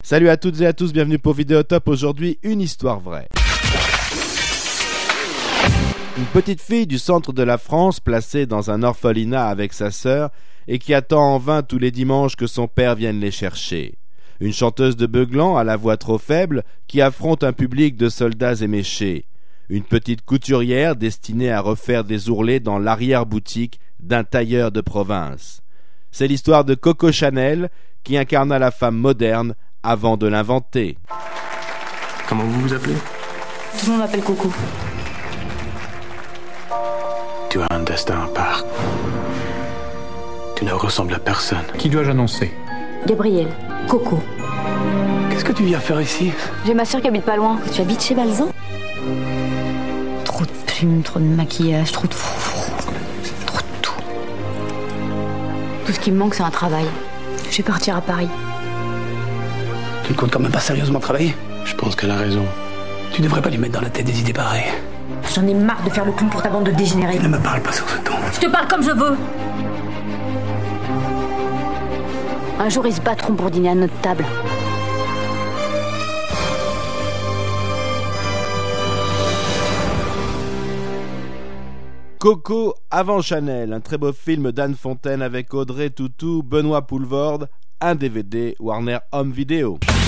Salut à toutes et à tous, bienvenue pour Vidéotop. Aujourd'hui, une histoire vraie. Une petite fille du centre de la France, placée dans un orphelinat avec sa sœur, et qui attend en vain tous les dimanches que son père vienne les chercher. Une chanteuse de Beuglan, à la voix trop faible, qui affronte un public de soldats éméchés. Une petite couturière destinée à refaire des ourlets dans l'arrière-boutique d'un tailleur de province. C'est l'histoire de Coco Chanel, qui incarna la femme moderne avant de l'inventer. Comment vous vous appelez? Tout le monde m'appelle Coco. Tu as un destin à part. Tu ne ressembles à personne. Qui dois-je annoncer? Gabriel, Coco. Qu'est-ce que tu viens faire ici? J'ai ma soeur qui habite pas loin. Tu habites chez Balzan? Trop de plumes, trop de maquillage, trop de froufrou, trop de tout. Tout ce qui me manque, c'est un travail. Je vais partir à Paris. Tu ne comptes quand même pas sérieusement travailler? Je pense qu'elle a raison. Tu devrais pas lui mettre dans la tête des idées pareilles. J'en ai marre de faire le clown pour ta bande de dégénérés. Ne me parle pas sur ce ton. Je te parle comme je veux. Un jour, ils se battront pour dîner à notre table. Coco avant Chanel, un très beau film d'Anne Fontaine avec Audrey Tautou, Benoît Poulvorde, un DVD Warner Home Video.